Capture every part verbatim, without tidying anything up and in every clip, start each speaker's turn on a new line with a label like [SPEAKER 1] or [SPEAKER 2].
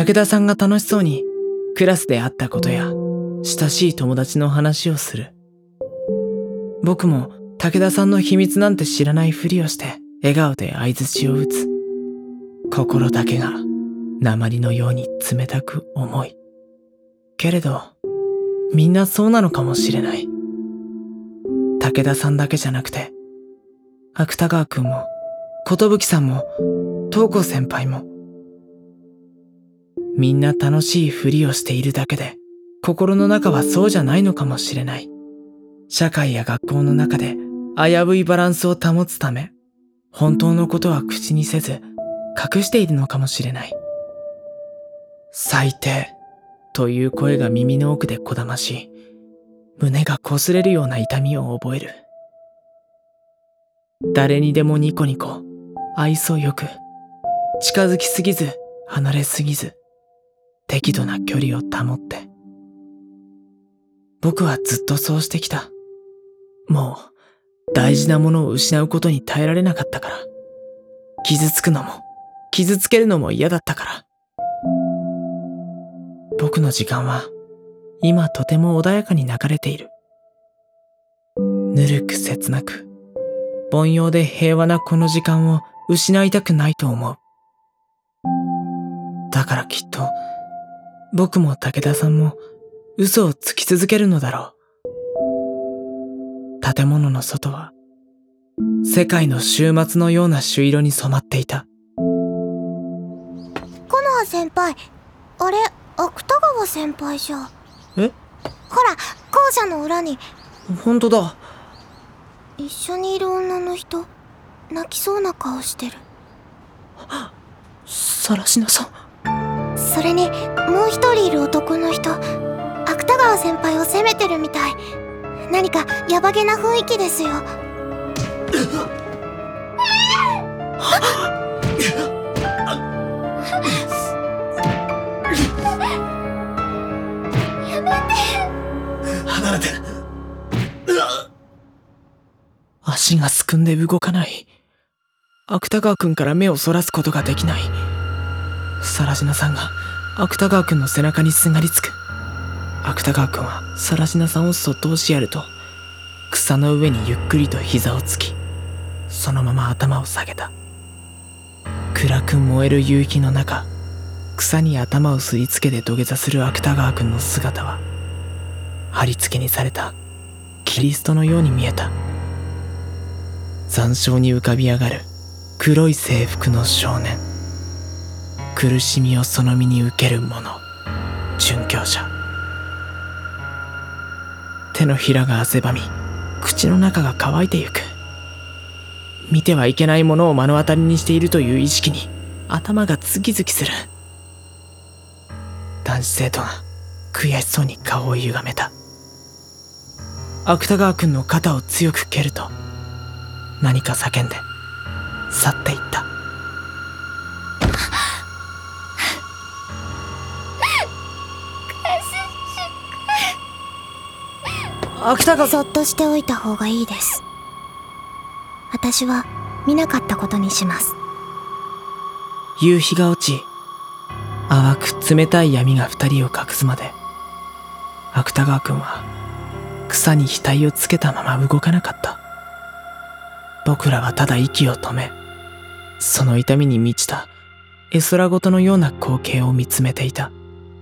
[SPEAKER 1] 武田さんが楽しそうにクラスであったことや親しい友達の話をする。僕も武田さんの秘密なんて知らないふりをして笑顔で相槌を打つ。心だけが鉛のように冷たく重い。けれどみんなそうなのかもしれない。武田さんだけじゃなくて芥川くんも寿さんも東子先輩も、みんな楽しいふりをしているだけで心の中はそうじゃないのかもしれない。社会や学校の中で危ういバランスを保つため、本当のことは口にせず隠しているのかもしれない。最低という声が耳の奥でこだまし、胸が擦れるような痛みを覚える。誰にでもニコニコ、愛想よく、近づきすぎず離れすぎず、適度な距離を保って。僕はずっとそうしてきた。もう大事なものを失うことに耐えられなかったから。傷つくのも傷つけるのも嫌だったから。僕の時間は今とても穏やかに流れている。ぬるく切なく凡庸で平和なこの時間を失いたくないと思う。だからきっと僕も武田さんも嘘をつき続けるのだろう。建物の外は世界の終末のような朱色に染まっていた。
[SPEAKER 2] 木の葉先輩、あれ芥川先輩じゃ。
[SPEAKER 1] え？
[SPEAKER 2] ほら校舎の裏に。
[SPEAKER 1] 本当だ。
[SPEAKER 2] 一緒にいる女の人、泣きそうな顔してる。
[SPEAKER 1] さらしなさん。
[SPEAKER 2] それにもう一人いる男の人、芥川先輩を責めてるみたい。何かヤバげな雰囲気ですよ。やめて。
[SPEAKER 1] 離れて。足がすくんで動かない。芥川くんから目をそらすことができない。さらしなさんが芥川くんの背中にすがりつく。芥川くんはさらしなさんをそっと押しやると、草の上にゆっくりと膝をつき、そのまま頭を下げた。暗く燃える夕日の中、草に頭をすりつけて土下座する芥川くんの姿は、貼り付けにされたキリストのように見えた。残照に浮かび上がる黒い制服の少年、苦しみをその身に受ける者、殉教者。手のひらが汗ばみ、口の中が乾いてゆく。見てはいけないものを目の当たりにしているという意識に頭がズキズキする。男子生徒が悔しそうに顔を歪めた。芥川くんの肩を強く蹴ると、何か叫んで去っていった。芥川、
[SPEAKER 2] そっとしておいた方がいいです。私は見なかったことにします。
[SPEAKER 1] 夕日が落ち、淡く冷たい闇が二人を隠すまで、芥川くんは草に額をつけたまま動かなかった。僕らはただ息を止め、その痛みに満ちた絵空事のような光景を見つめていた。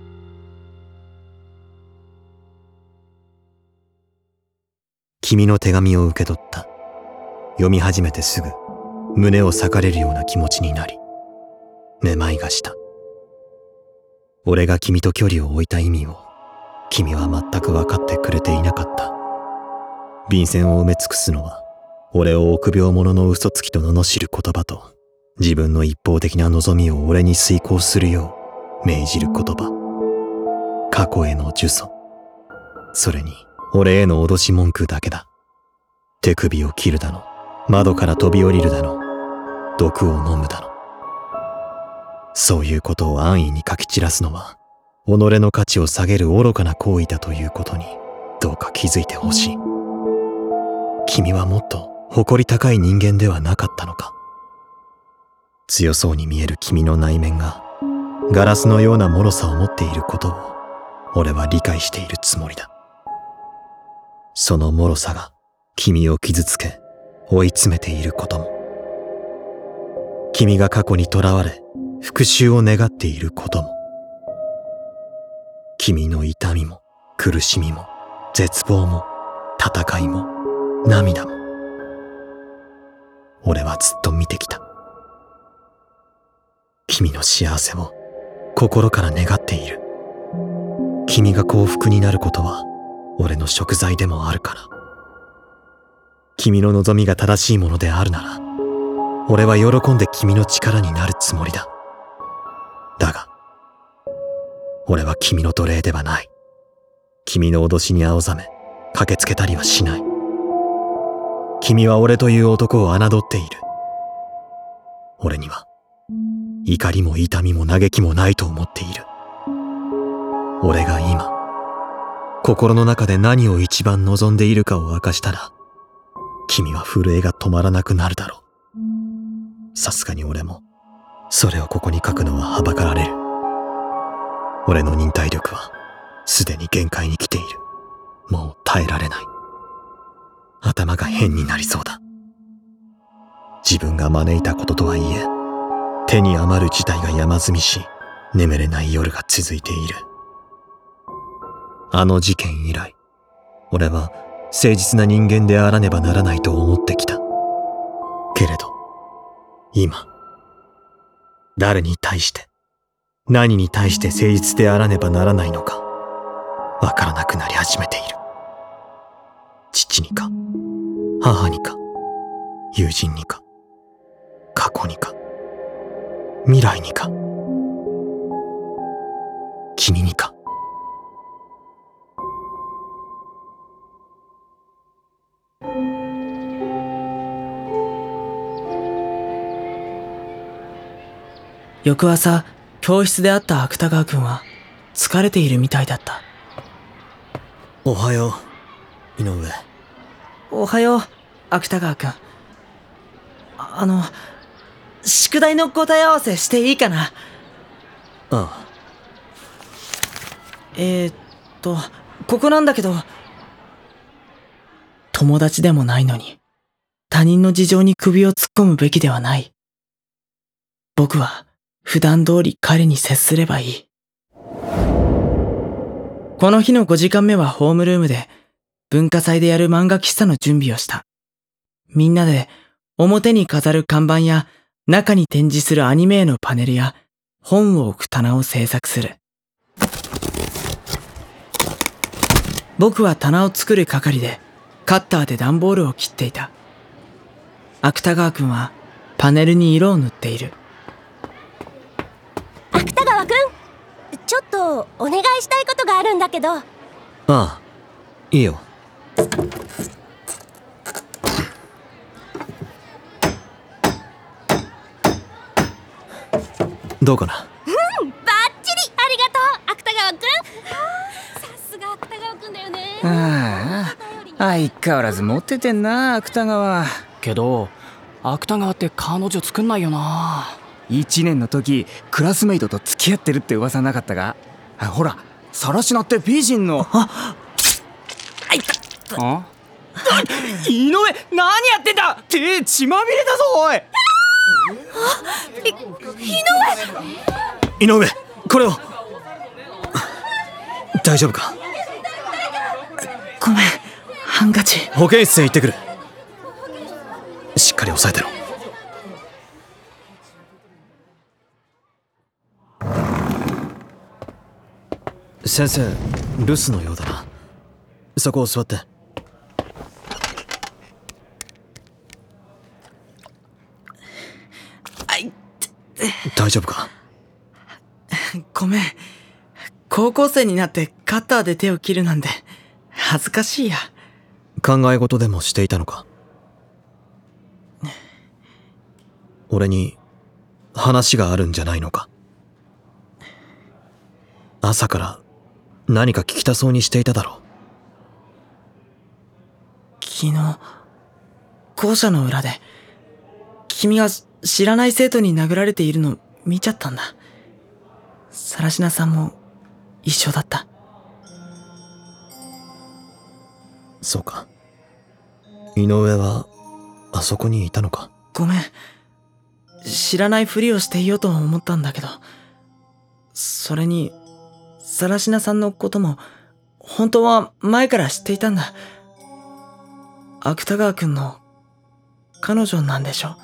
[SPEAKER 3] 君の手紙を受け取った。読み始めてすぐ胸を裂かれるような気持ちになり、めまいがした。俺が君と距離を置いた意味を君は全く分かってくれていなかった。便箋を埋め尽くすのは、俺を臆病者の嘘つきと罵る言葉と、自分の一方的な望みを俺に遂行するよう命じる言葉。過去への呪詛。それに俺への脅し文句だけだ。手首を切るだの、窓から飛び降りるだの、毒を飲むだの。そういうことを安易に書き散らすのは、己の価値を下げる愚かな行為だということに、どうか気づいてほしい。君はもっと誇り高い人間ではなかったのか。強そうに見える君の内面が、 ガラスのような脆さを持っていることを俺は理解しているつもりだ。その脆さが君を傷つけ追い詰めていることも、君が過去にとらわれ復讐を願っていることも、君の痛みも苦しみも絶望も戦いも涙も俺はずっと見てきた。君の幸せを心から願っている。君が幸福になることは俺の贖罪でもあるから。君の望みが正しいものであるなら、俺は喜んで君の力になるつもりだ。だが、俺は君の奴隷ではない。君の脅しに青ざめ、駆けつけたりはしない。君は俺という男を侮っている。俺には、怒りも痛みも嘆きもないと思っている。俺が今、心の中で何を一番望んでいるかを明かしたら、君は震えが止まらなくなるだろう。さすがに俺も、それをここに書くのははばかられる。俺の忍耐力は、すでに限界に来ている。もう耐えられない。頭が変になりそうだ。自分が招いたこととはいえ、手に余る事態が山積みし、眠れない夜が続いている。あの事件以来、俺は誠実な人間であらねばならないと思ってきた。けれど、今、誰に対して、何に対して誠実であらねばならないのか、わからなくなり始めている。父にか、母にか、友人にか、過去にか、未来にか、君にか。
[SPEAKER 1] 翌朝、教室で会った芥川くんは疲れているみたいだった。
[SPEAKER 3] おはよう、井上。
[SPEAKER 1] おはよう、芥川くん。あの、宿題の答え合わせしていいかな？
[SPEAKER 3] ああ。
[SPEAKER 1] えーっと、ここなんだけど、友達でもないのに、他人の事情に首を突っ込むべきではない。僕は、普段通り彼に接すればいい。この日のごじかんめはホームルームで、文化祭でやる漫画喫茶の準備をした。みんなで、表に飾る看板や、中に展示するアニメのパネルや、本を置く棚を製作する。僕は棚を作る係で、カッターで段ボールを切っていた。芥川くんは、パネルに色を塗っている。
[SPEAKER 2] 芥川くん、ちょっとお願いしたいことがあるんだけど。
[SPEAKER 3] ああ、いいよ。どうかな？
[SPEAKER 2] うん、バッチリ。ありがとう、芥川くん。さすが芥川くんだよね。
[SPEAKER 4] ああ、相変わらずモテてんな、芥川。
[SPEAKER 5] けど芥川って彼女作んないよな。
[SPEAKER 4] いちねんの時クラスメイトと付き合ってるって噂なかったか？あ、ほら、サラシナって美人の。ああ、井上、何やってんだ。手血まみれだぞ、おい。
[SPEAKER 3] 井上、これを。大丈夫か？
[SPEAKER 1] ごめん、ハンカチ。
[SPEAKER 3] 保健室へ行ってくる。しっかり押さえてろ。先生、留守のようだな。そこを座って。
[SPEAKER 1] あい、
[SPEAKER 3] 大丈夫か？
[SPEAKER 1] ごめん。高校生になってカッターで手を切るなんて恥ずかしいや。
[SPEAKER 3] 考え事でもしていたのか？俺に話があるんじゃないのか？朝から何か聞きたそうにしていただろう。
[SPEAKER 1] 昨日、校舎の裏で、君が知らない生徒に殴られているの見ちゃったんだ。 更科さんも一緒だった。
[SPEAKER 3] そうか。井上はあそこにいたのか。
[SPEAKER 1] ごめん。知らないふりをしていようとは思ったんだけど、それに更科さんのことも本当は前から知っていたんだ。芥川くんの彼女なんでしょ。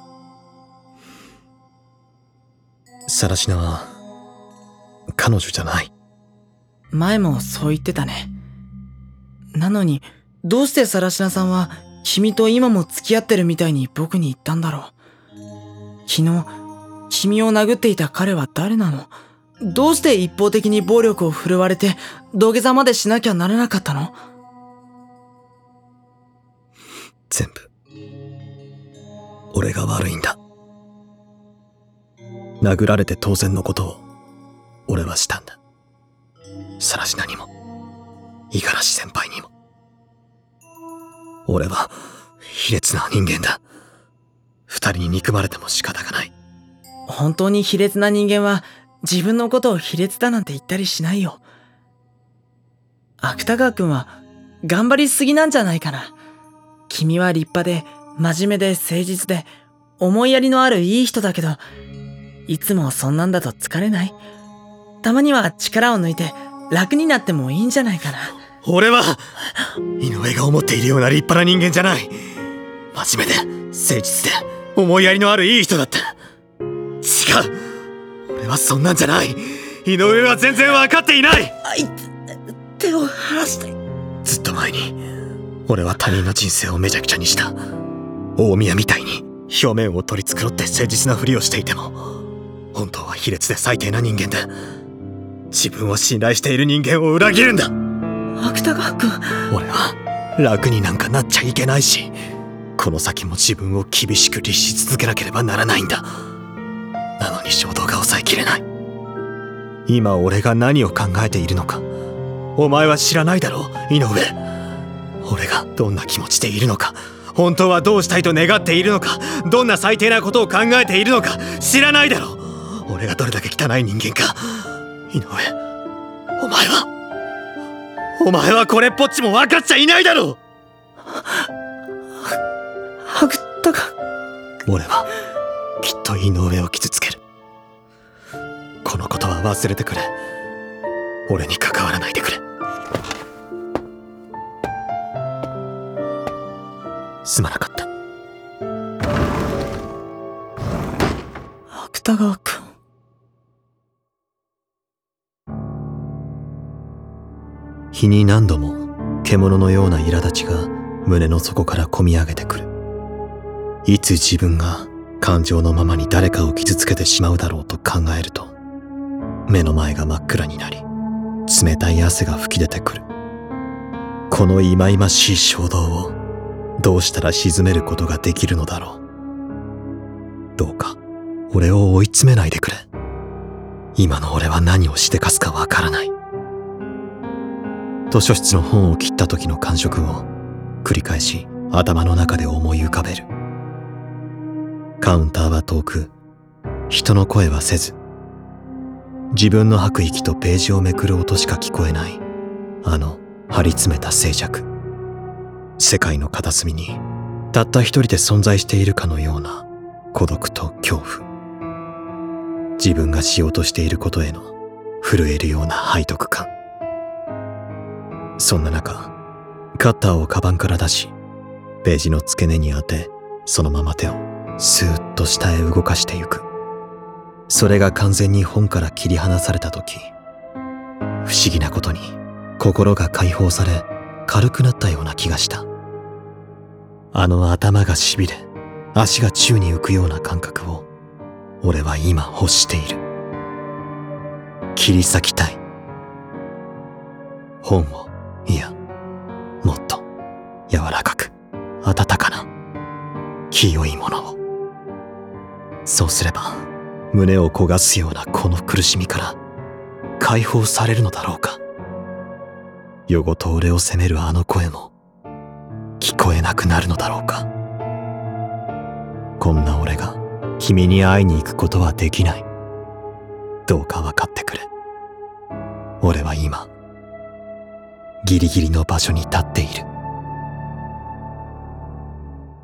[SPEAKER 3] 更科は彼女じゃない。
[SPEAKER 1] 前もそう言ってたね。なのにどうして更科さんは君と今も付き合ってるみたいに僕に言ったんだろう。昨日君を殴っていた彼は誰なの？どうして一方的に暴力を振るわれて土下座までしなきゃならなかったの？
[SPEAKER 3] 全部俺が悪いんだ。殴られて当然のことを俺はしたんだ。更科にも五十嵐先輩にも。俺は卑劣な人間だ。二人に憎まれても仕方がない。
[SPEAKER 1] 本当に卑劣な人間は自分のことを卑劣だなんて言ったりしないよ。芥川くんは頑張りすぎなんじゃないかな。君は立派で真面目で誠実で思いやりのあるいい人だけど、いつもそんなんだと疲れない？たまには力を抜いて楽になってもいいんじゃないかな。
[SPEAKER 3] 俺は井上が思っているような立派な人間じゃない。真面目で誠実で思いやりのあるいい人だった。違う、俺はそんなんじゃない。井上は全然分かっていない。
[SPEAKER 1] あいつ、手を離して。
[SPEAKER 3] ずっと前に俺は他人の人生をめちゃくちゃにした。大宮みたいに表面を取り繕って誠実なふりをしていても、本当は卑劣で最低な人間で、自分を信頼している人間を裏切るんだ。
[SPEAKER 1] 芥川くん、
[SPEAKER 3] 俺は楽になんかなっちゃいけないし、この先も自分を厳しく律し続けなければならないんだ。なのに衝動が抑えきれない。今俺が何を考えているのかお前は知らないだろう、井上。俺がどんな気持ちでいるのか、本当はどうしたいと願っているのか、どんな最低なことを考えているのか知らないだろう。俺がどれだけ汚い人間か。井上、お前はお前はこれっぽっちも分かっちゃいないだろう。
[SPEAKER 1] 芥川、
[SPEAKER 3] 俺はきっと井上を傷つける。このことは忘れてくれ。俺に関わらないでくれ。すまなかった。
[SPEAKER 1] 芥川くん。
[SPEAKER 3] 日に何度も獣のような苛立ちが胸の底からこみ上げてくる。いつ自分が感情のままに誰かを傷つけてしまうだろうと考えると、目の前が真っ暗になり、冷たい汗が噴き出てくる。この忌々しい衝動をどうしたら鎮めることができるのだろう。どうか俺を追い詰めないでくれ。今の俺は何をしでかすかわからない。図書室の本を切った時の感触を繰り返し頭の中で思い浮かべる。カウンターは遠く、人の声はせず、自分の吐く息とページをめくる音しか聞こえない、あの張り詰めた静寂。世界の片隅にたった一人で存在しているかのような孤独と恐怖。自分がしようとしていることへの震えるような背徳感。そんな中、カッターをカバンから出し、ページの付け根に当て、そのまま手をスーッと下へ動かしてゆく。それが完全に本から切り離された時、不思議なことに心が解放され軽くなったような気がした。あの頭がしびれ、足が宙に浮くような感覚を俺は今欲している。切り裂きたい。本を、いや、もっと柔らかく温かな清いものを。そうすれば胸を焦がすようなこの苦しみから解放されるのだろうか。夜ごと俺を責めるあの声も聞こえなくなるのだろうか。こんな俺が君に会いに行くことはできない。 どうか分かってくれ。俺は今ギリギリの場所に立っている。